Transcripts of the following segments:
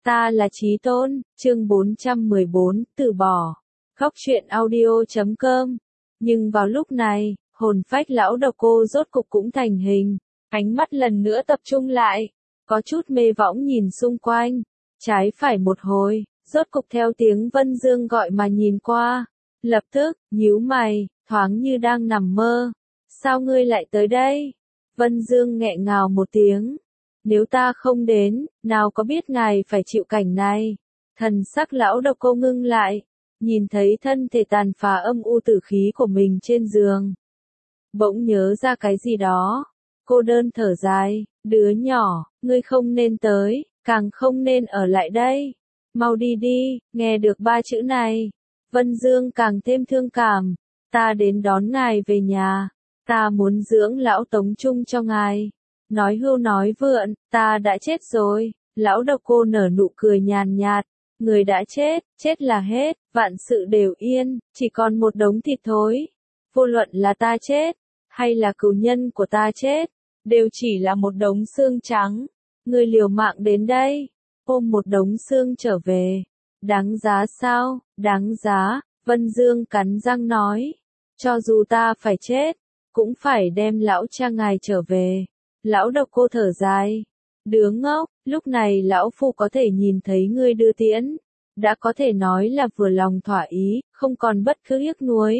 Ta là Chí Tôn, chương 414, từ bỏ. Góc truyện audio.com. Nhưng vào lúc này, hồn phách lão độc cô rốt cục cũng thành hình. Ánh mắt lần nữa tập trung lại. Có chút mê võng nhìn xung quanh. Trái phải một hồi, rốt cục theo tiếng Vân Dương gọi mà nhìn qua. Lập tức, nhíu mày, thoáng như đang nằm mơ. Sao ngươi lại tới đây? Vân Dương nghẹn ngào một tiếng. Nếu ta không đến, nào có biết ngài phải chịu cảnh này. Thần sắc lão độc cô ngưng lại, nhìn thấy thân thể tàn phá âm u tử khí của mình trên giường. Bỗng nhớ ra cái gì đó. Cô đơn thở dài, đứa nhỏ, ngươi không nên tới, càng không nên ở lại đây. Mau đi đi, nghe được ba chữ này. Vân Dương càng thêm thương cảm. Ta đến đón ngài về nhà. Ta muốn dưỡng lão tống chung cho ngài. Nói hưu nói vượn, ta đã chết rồi. Lão độc cô nở nụ cười nhàn nhạt. Người đã chết, chết là hết, vạn sự đều yên, chỉ còn một đống thịt thối. Vô luận là ta chết, hay là cừu nhân của ta chết, đều chỉ là một đống xương trắng. Người liều mạng đến đây, ôm một đống xương trở về. Đáng giá sao? Đáng giá, Vân Dương cắn răng nói. Cho dù ta phải chết, cũng phải đem lão cha ngài trở về. Lão độc cô thở dài. Đứa ngốc, lúc này lão phu có thể nhìn thấy ngươi đưa tiễn. Đã có thể nói là vừa lòng thỏa ý, không còn bất cứ tiếc nuối.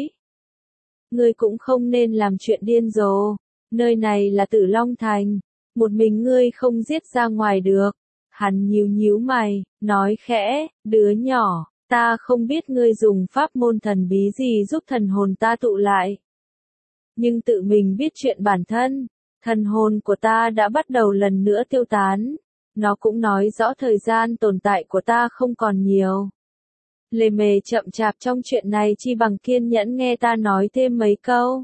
Ngươi cũng không nên làm chuyện điên rồ. Nơi này là Tử Long Thành. Một mình ngươi không giết ra ngoài được. Hắn nhíu mày, nói khẽ, đứa nhỏ, ta không biết ngươi dùng pháp môn thần bí gì giúp thần hồn ta tụ lại. Nhưng tự mình biết chuyện bản thân. Thần hồn của ta đã bắt đầu lần nữa tiêu tán. Nó cũng nói rõ thời gian tồn tại của ta không còn nhiều. Lề mề chậm chạp trong chuyện này chi bằng kiên nhẫn nghe ta nói thêm mấy câu.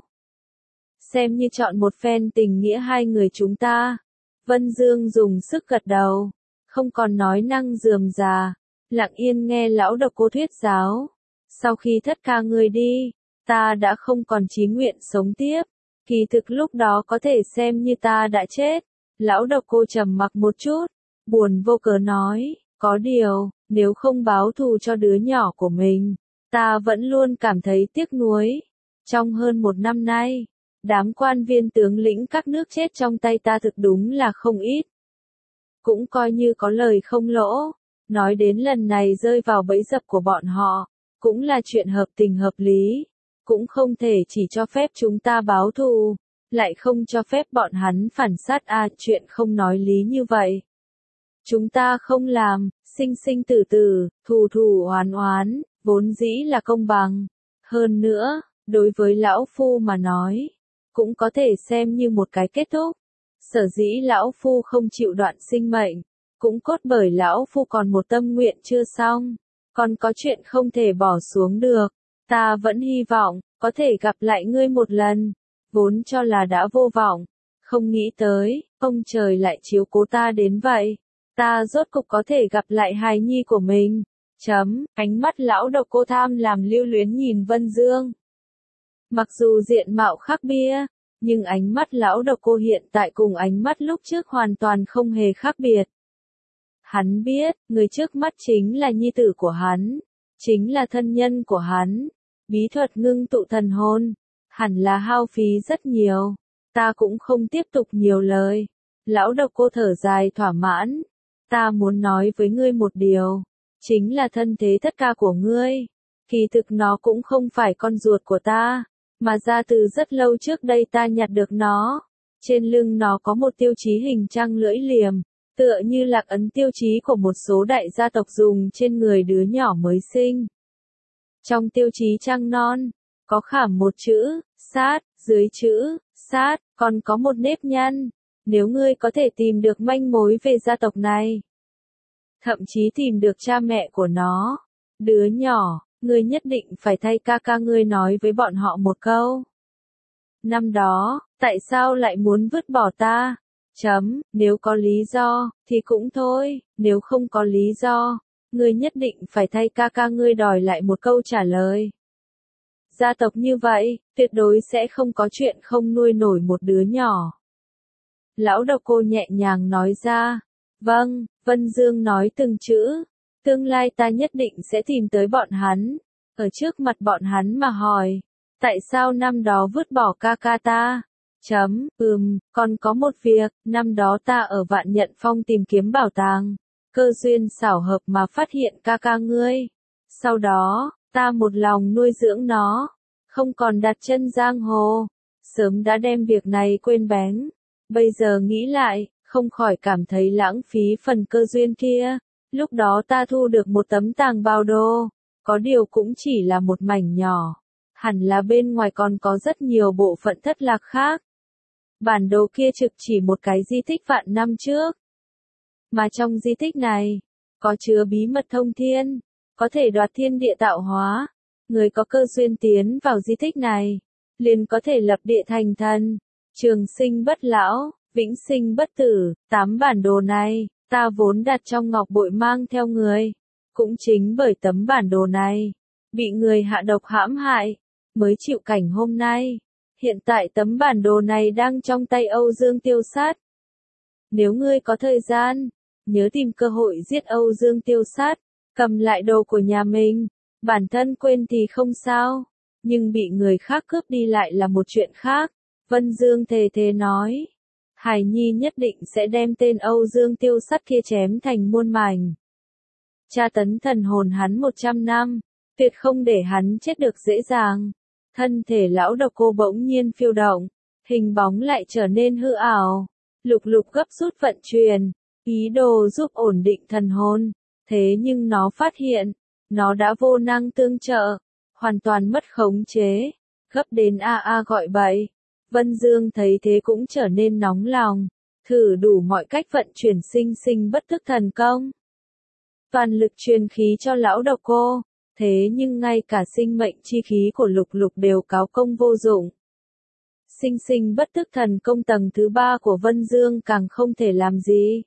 Xem như chọn một phen tình nghĩa hai người chúng ta. Vân Dương dùng sức gật đầu. Không còn nói năng rườm rà. Lặng yên nghe lão độc cô thuyết giáo. Sau khi tất cả người đi, ta đã không còn chí nguyện sống tiếp. Kỳ thực lúc đó có thể xem như ta đã chết. Lão độc cô trầm mặc một chút, buồn vô cớ nói, có điều, nếu không báo thù cho đứa nhỏ của mình, ta vẫn luôn cảm thấy tiếc nuối. Trong hơn một năm nay, đám quan viên tướng lĩnh các nước chết trong tay ta thực đúng là không ít. Cũng coi như có lời không lỗ, nói đến lần này rơi vào bẫy dập của bọn họ, cũng là chuyện hợp tình hợp lý. Cũng không thể chỉ cho phép chúng ta báo thù, lại không cho phép bọn hắn phản sát chuyện không nói lý như vậy. Chúng ta không làm, sinh sinh tử tử, thù thù oán oán, vốn dĩ là công bằng. Hơn nữa, đối với lão phu mà nói, cũng có thể xem như một cái kết thúc. Sở dĩ lão phu không chịu đoạn sinh mệnh, cũng cốt bởi lão phu còn một tâm nguyện chưa xong, còn có chuyện không thể bỏ xuống được. Ta vẫn hy vọng, có thể gặp lại ngươi một lần, vốn cho là đã vô vọng, không nghĩ tới, ông trời lại chiếu cố ta đến vậy, ta rốt cục có thể gặp lại hài nhi của mình. Ánh mắt lão độc cô tham làm lưu luyến nhìn Vân Dương. Mặc dù diện mạo khác bia, nhưng ánh mắt lão độc cô hiện tại cùng ánh mắt lúc trước hoàn toàn không hề khác biệt. Hắn biết, người trước mắt chính là nhi tử của hắn, chính là thân nhân của hắn. Bí thuật ngưng tụ thần hồn, hẳn là hao phí rất nhiều. Ta cũng không tiếp tục nhiều lời. Lão độc cô thở dài thỏa mãn. Ta muốn nói với ngươi một điều. Chính là thân thế tất cả của ngươi. Kỳ thực nó cũng không phải con ruột của ta. Mà ra từ rất lâu trước đây ta nhặt được nó. Trên lưng nó có một tiêu chí hình trăng lưỡi liềm. Tựa như lạc ấn tiêu chí của một số đại gia tộc dùng trên người đứa nhỏ mới sinh. Trong tiêu chí trăng non, có khảm một chữ, sát, dưới chữ, sát, còn có một nếp nhăn. Nếu ngươi có thể tìm được manh mối về gia tộc này, thậm chí tìm được cha mẹ của nó, đứa nhỏ, ngươi nhất định phải thay ca ca ngươi nói với bọn họ một câu. Năm đó, tại sao lại muốn vứt bỏ ta? Nếu có lý do, thì cũng thôi, nếu không có lý do, ngươi nhất định phải thay ca ca ngươi đòi lại một câu trả lời. Gia tộc như vậy, tuyệt đối sẽ không có chuyện không nuôi nổi một đứa nhỏ. Lão độc cô nhẹ nhàng nói ra. Vâng, Vân Dương nói từng chữ. Tương lai ta nhất định sẽ tìm tới bọn hắn. Ở trước mặt bọn hắn mà hỏi. Tại sao năm đó vứt bỏ ca ca ta? Còn có một việc, năm đó ta ở Vạn Nhận Phong tìm kiếm bảo tàng. Cơ duyên xảo hợp mà phát hiện ca ca ngươi. Sau đó, ta một lòng nuôi dưỡng nó. Không còn đặt chân giang hồ. Sớm đã đem việc này quên bén. Bây giờ nghĩ lại, không khỏi cảm thấy lãng phí phần cơ duyên kia. Lúc đó ta thu được một tấm tàng bảo đồ. Có điều cũng chỉ là một mảnh nhỏ. Hẳn là bên ngoài còn có rất nhiều bộ phận thất lạc khác. Bản đồ kia trực chỉ một cái di tích vạn năm trước. Mà trong di tích này, có chứa bí mật thông thiên, có thể đoạt thiên địa tạo hóa. Người có cơ duyên tiến vào di tích này, liền có thể lập địa thành thần, trường sinh bất lão, vĩnh sinh bất tử. 8 bản đồ này, ta vốn đặt trong ngọc bội mang theo người. Cũng chính bởi tấm bản đồ này, bị người hạ độc hãm hại, mới chịu cảnh hôm nay. Hiện tại tấm bản đồ này đang trong tay Âu Dương Tiêu Sát. Nếu ngươi có thời gian, nhớ tìm cơ hội giết Âu Dương Tiêu Sát, cầm lại đồ của nhà mình. Bản thân quên thì không sao, nhưng bị người khác cướp đi lại là một chuyện khác. Vân Dương thề thề nói, Hải Nhi nhất định sẽ đem tên Âu Dương Tiêu Sát kia chém thành muôn mảnh. Tra tấn thần hồn hắn 100 năm, tuyệt không để hắn chết được dễ dàng. Thân thể lão độc cô bỗng nhiên phiêu động, hình bóng lại trở nên hư ảo. Lục Lục gấp rút vận chuyển, ý đồ giúp ổn định thần hồn. Thế nhưng nó phát hiện, nó đã vô năng tương trợ, hoàn toàn mất khống chế, gấp đến a gọi bậy. Vân Dương thấy thế cũng trở nên nóng lòng, thử đủ mọi cách vận chuyển sinh sinh bất thức thần công. Toàn lực truyền khí cho lão độc cô, thế nhưng ngay cả sinh mệnh chi khí của Lục Lục đều cáo công vô dụng. Sinh sinh bất thức thần công tầng thứ 3 của Vân Dương càng không thể làm gì.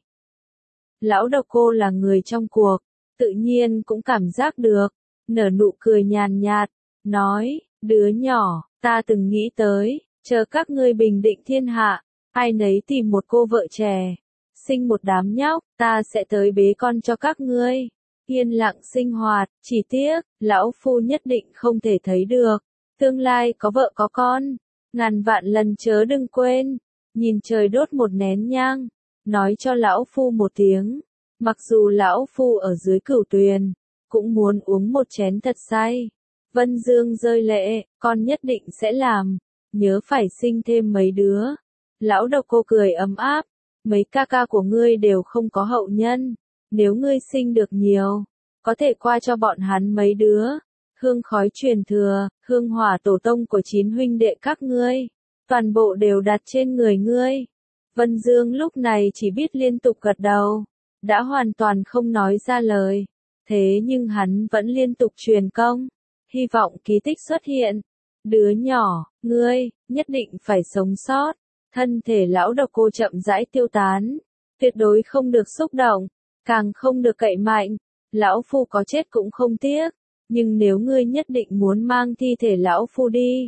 Lão độc cô là người trong cuộc, tự nhiên cũng cảm giác được, nở nụ cười nhàn nhạt, nói, đứa nhỏ, ta từng nghĩ tới, chờ các ngươi bình định thiên hạ, ai nấy tìm một cô vợ trẻ, sinh một đám nhóc, ta sẽ tới bế con cho các ngươi. Yên lặng sinh hoạt, chỉ tiếc, lão phu nhất định không thể thấy được. Tương lai có vợ có con, ngàn vạn lần chớ đừng quên, nhìn trời đốt một nén nhang, nói cho lão phu một tiếng. Mặc dù lão phu ở dưới cửu tuyền, cũng muốn uống một chén thật say. Vân Dương rơi lệ, con nhất định sẽ làm, nhớ phải sinh thêm mấy đứa. Lão độc cô cười ấm áp, mấy ca ca của ngươi đều không có hậu nhân, nếu ngươi sinh được nhiều, có thể qua cho bọn hắn mấy đứa. Hương khói truyền thừa, hương hỏa tổ tông của 9 huynh đệ các ngươi, toàn bộ đều đặt trên người ngươi. Vân Dương lúc này chỉ biết liên tục gật đầu, đã hoàn toàn không nói ra lời. Thế nhưng hắn vẫn liên tục truyền công, hy vọng kỳ tích xuất hiện. Đứa nhỏ, ngươi, nhất định phải sống sót. Thân thể lão độc cô chậm rãi tiêu tán, tuyệt đối không được xúc động, càng không được cậy mạnh. Lão phu có chết cũng không tiếc, nhưng nếu ngươi nhất định muốn mang thi thể lão phu đi,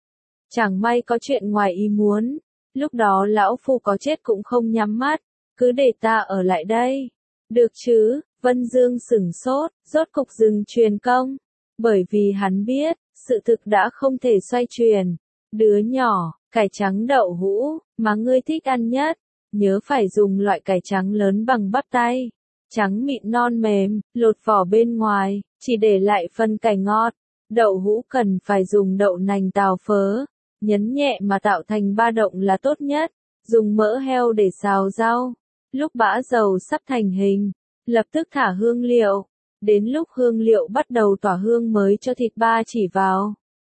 chẳng may có chuyện ngoài ý muốn, lúc đó lão phu có chết cũng không nhắm mắt, cứ để ta ở lại đây. Được chứ? Vân Dương sửng sốt, rốt cục dừng truyền công, bởi vì hắn biết, sự thực đã không thể xoay chuyển. Đứa nhỏ, cải trắng đậu hũ, mà ngươi thích ăn nhất, nhớ phải dùng loại cải trắng lớn bằng bắp tay, trắng mịn non mềm, lột vỏ bên ngoài, chỉ để lại phần cải ngọt. Đậu hũ cần phải dùng đậu nành tàu phớ, nhấn nhẹ mà tạo thành 3 động là tốt nhất, dùng mỡ heo để xào rau. Lúc bã dầu sắp thành hình, lập tức thả hương liệu, đến lúc hương liệu bắt đầu tỏa hương mới cho thịt ba chỉ vào.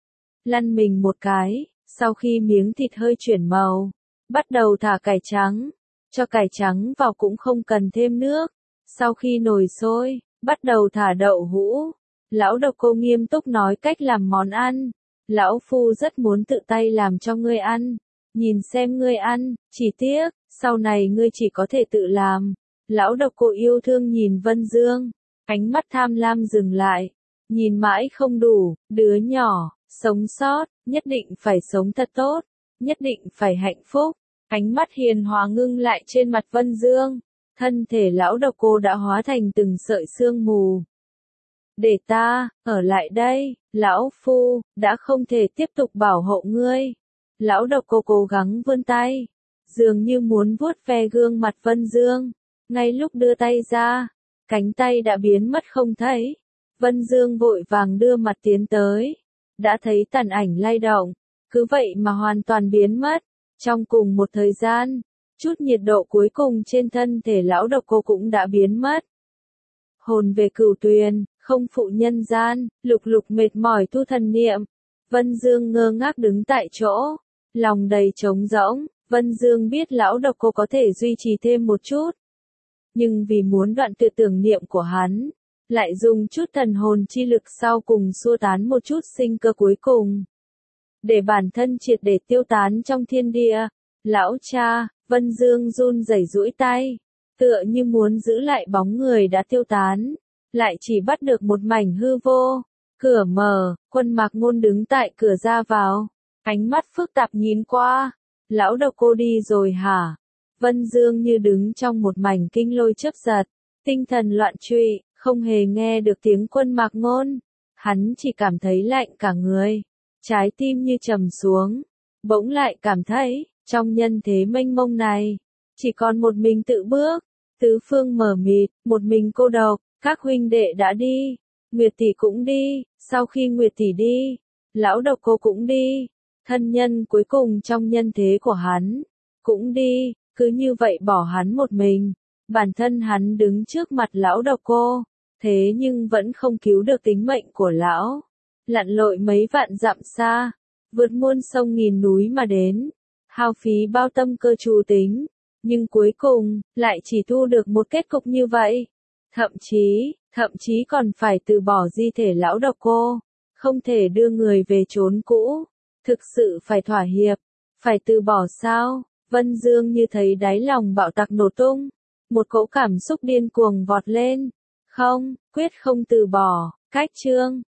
Lăn mình một cái, sau khi miếng thịt hơi chuyển màu, bắt đầu thả cải trắng, cho cải trắng vào cũng không cần thêm nước. Sau khi nồi sôi, bắt đầu thả đậu hũ. Lão độc cô nghiêm túc nói cách làm món ăn. Lão phu rất muốn tự tay làm cho ngươi ăn, nhìn xem ngươi ăn, chỉ tiếc, sau này ngươi chỉ có thể tự làm. Lão độc cô yêu thương nhìn Vân Dương, ánh mắt tham lam dừng lại, nhìn mãi không đủ. Đứa nhỏ, sống sót, nhất định phải sống thật tốt, nhất định phải hạnh phúc. Ánh mắt hiền hòa ngưng lại trên mặt Vân Dương, thân thể lão độc cô đã hóa thành từng sợi sương mù. Để ta, ở lại đây, lão phu, đã không thể tiếp tục bảo hộ ngươi. Lão độc cô cố gắng vươn tay, dường như muốn vuốt ve gương mặt Vân Dương. Ngay lúc đưa tay ra, cánh tay đã biến mất không thấy. Vân Dương vội vàng đưa mặt tiến tới, đã thấy tàn ảnh lay động, cứ vậy mà hoàn toàn biến mất. Trong cùng một thời gian, chút nhiệt độ cuối cùng trên thân thể lão độc cô cũng đã biến mất. Hồn về cửu tuyền, không phụ nhân gian, lục lục mệt mỏi tu thần niệm. Vân Dương ngơ ngác đứng tại chỗ, lòng đầy trống rỗng. Vân Dương biết lão độc cô có thể duy trì thêm một chút, nhưng vì muốn đoạn tuyệt tưởng niệm của hắn, lại dùng chút thần hồn chi lực sau cùng xua tán một chút sinh cơ cuối cùng, để bản thân triệt để tiêu tán trong thiên địa. Lão cha, Vân Dương run rẩy duỗi tay, tựa như muốn giữ lại bóng người đã tiêu tán, lại chỉ bắt được một mảnh hư vô. Cửa mở, Quân Mạc Ngôn đứng tại cửa ra vào, ánh mắt phức tạp nhìn qua. Lão độc cô đi rồi hả? Vân Dương như đứng trong một mảnh kinh lôi chớp giật, tinh thần loạn trụy, không hề nghe được tiếng Quân Mạc Ngôn. Hắn chỉ cảm thấy lạnh cả người, trái tim như trầm xuống, bỗng lại cảm thấy, trong nhân thế mênh mông này, chỉ còn một mình tự bước, tứ phương mờ mịt, một mình cô độc. Các huynh đệ đã đi, Nguyệt tỷ cũng đi, sau khi Nguyệt tỷ đi, lão độc cô cũng đi, thân nhân cuối cùng trong nhân thế của hắn cũng đi, cứ như vậy bỏ hắn một mình. Bản thân hắn đứng trước mặt lão độc cô, thế nhưng vẫn không cứu được tính mệnh của lão. Lặn lội mấy vạn dặm xa, vượt muôn sông nghìn núi mà đến, hao phí bao tâm cơ chú tính, nhưng cuối cùng lại chỉ thu được một kết cục như vậy. Thậm chí còn phải từ bỏ di thể lão độc cô, không thể đưa người về chốn cũ, thực sự phải thỏa hiệp, phải từ bỏ sao? Vân Dương như thấy đáy lòng bạo tạc nổ tung, một cỗ cảm xúc điên cuồng vọt lên. Không, quyết không từ bỏ. Cách chương